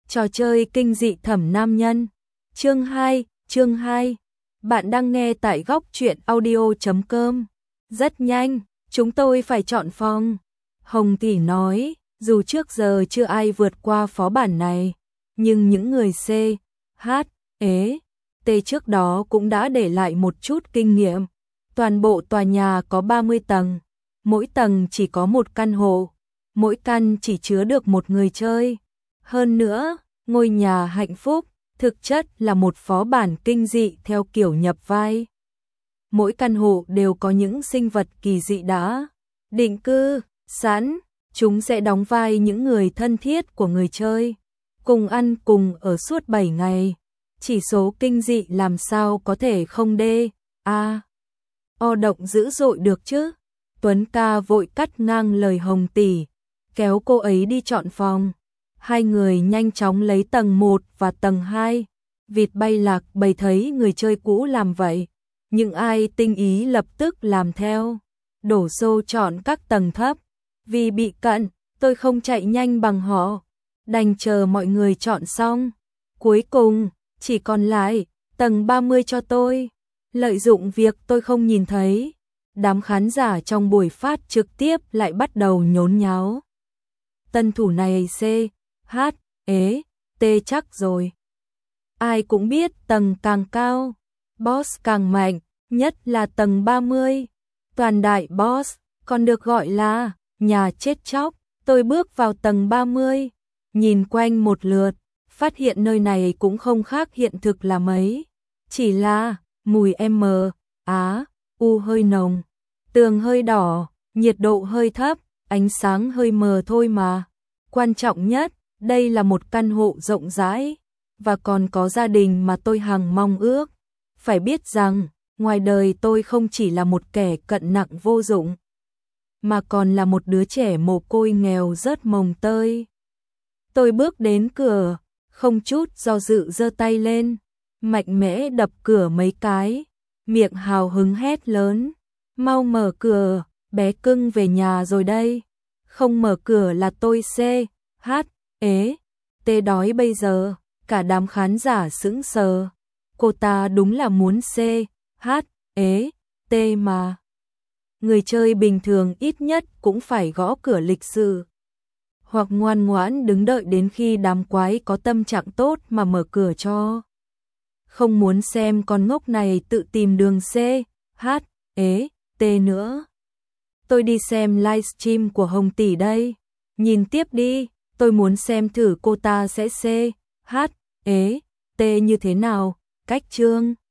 Trò chơi kinh dị thẩm nam nhân. Chương 2. Bạn đang nghe tại góc truyện audio.com. Rất nhanh, chúng tôi phải chọn phòng. Hồng Tỷ nói, dù trước giờ chưa ai vượt qua phó bản này, nhưng những người C, H, E, T trước đó cũng đã để lại một chút kinh nghiệm. Toàn bộ tòa nhà có 30 tầng, mỗi tầng chỉ có một căn hộ, mỗi căn chỉ chứa được một người chơi. Hơn nữa, ngôi nhà hạnh phúc thực chất là một phó bản kinh dị theo kiểu nhập vai. Mỗi căn hộ đều có những sinh vật kỳ dị đã định cư sẵn, chúng sẽ đóng vai những người thân thiết của người chơi, cùng ăn cùng ở suốt 7 ngày. Chỉ số kinh dị làm sao có thể không động dữ dội được chứ? Tuấn ca vội cắt ngang lời Hồng Tỷ, kéo cô ấy đi chọn phòng. Hai người nhanh chóng lấy tầng 1 và tầng 2. Vịt bay lạc bầy thấy người chơi cũ làm vậy, những ai tinh ý lập tức làm theo, đổ xô chọn các tầng thấp. Vì bị cận, tôi không chạy nhanh bằng họ, đành chờ mọi người chọn xong. Cuối cùng, chỉ còn lại tầng 30 cho tôi. Lợi dụng việc tôi không nhìn thấy, đám khán giả trong buổi phát trực tiếp lại bắt đầu nhốn nháo. Tân thủ này C, H, E, T chắc rồi. Ai cũng biết tầng càng cao, boss càng mạnh, nhất là tầng 30. Toàn đại boss, còn được gọi là nhà chết chóc. Tôi bước vào tầng 30, nhìn quanh một lượt, phát hiện nơi này cũng không khác hiện thực là mấy. Chỉ là mùi U hơi nồng, tường hơi đỏ, nhiệt độ hơi thấp, ánh sáng hơi mờ thôi mà. Quan trọng nhất, đây là một căn hộ rộng rãi, và còn có gia đình mà tôi hằng mong ước. Phải biết rằng, ngoài đời tôi không chỉ là một kẻ cận nặng vô dụng, mà còn là một đứa trẻ mồ côi nghèo rớt mồng tơi. Tôi bước đến cửa, không chút do dự giơ tay lên, mạnh mẽ đập cửa mấy cái, miệng hào hứng hét lớn, mau mở cửa, bé cưng về nhà rồi đây. Không mở cửa là tôi C, H, E, T đói bây giờ. Cả đám khán giả sững sờ. Cô ta đúng là muốn C, H, E, T mà. Người chơi bình thường ít nhất cũng phải gõ cửa lịch sự, hoặc ngoan ngoãn đứng đợi đến khi đám quái có tâm trạng tốt mà mở cửa cho. Không muốn xem con ngốc này tự tìm đường C, H, E, T nữa. Tôi đi xem livestream của Hồng Tỷ đây. Nhìn tiếp đi, tôi muốn xem thử cô ta sẽ C, H, E, T như thế nào. Cách chương